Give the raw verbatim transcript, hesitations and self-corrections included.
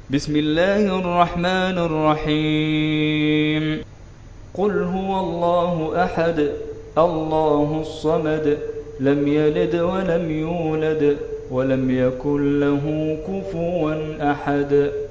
بسم الله الرحمن الرحيم قل هو الله أحد الله الصمد لم يلد ولم يولد ولم يكن له كفوا أحد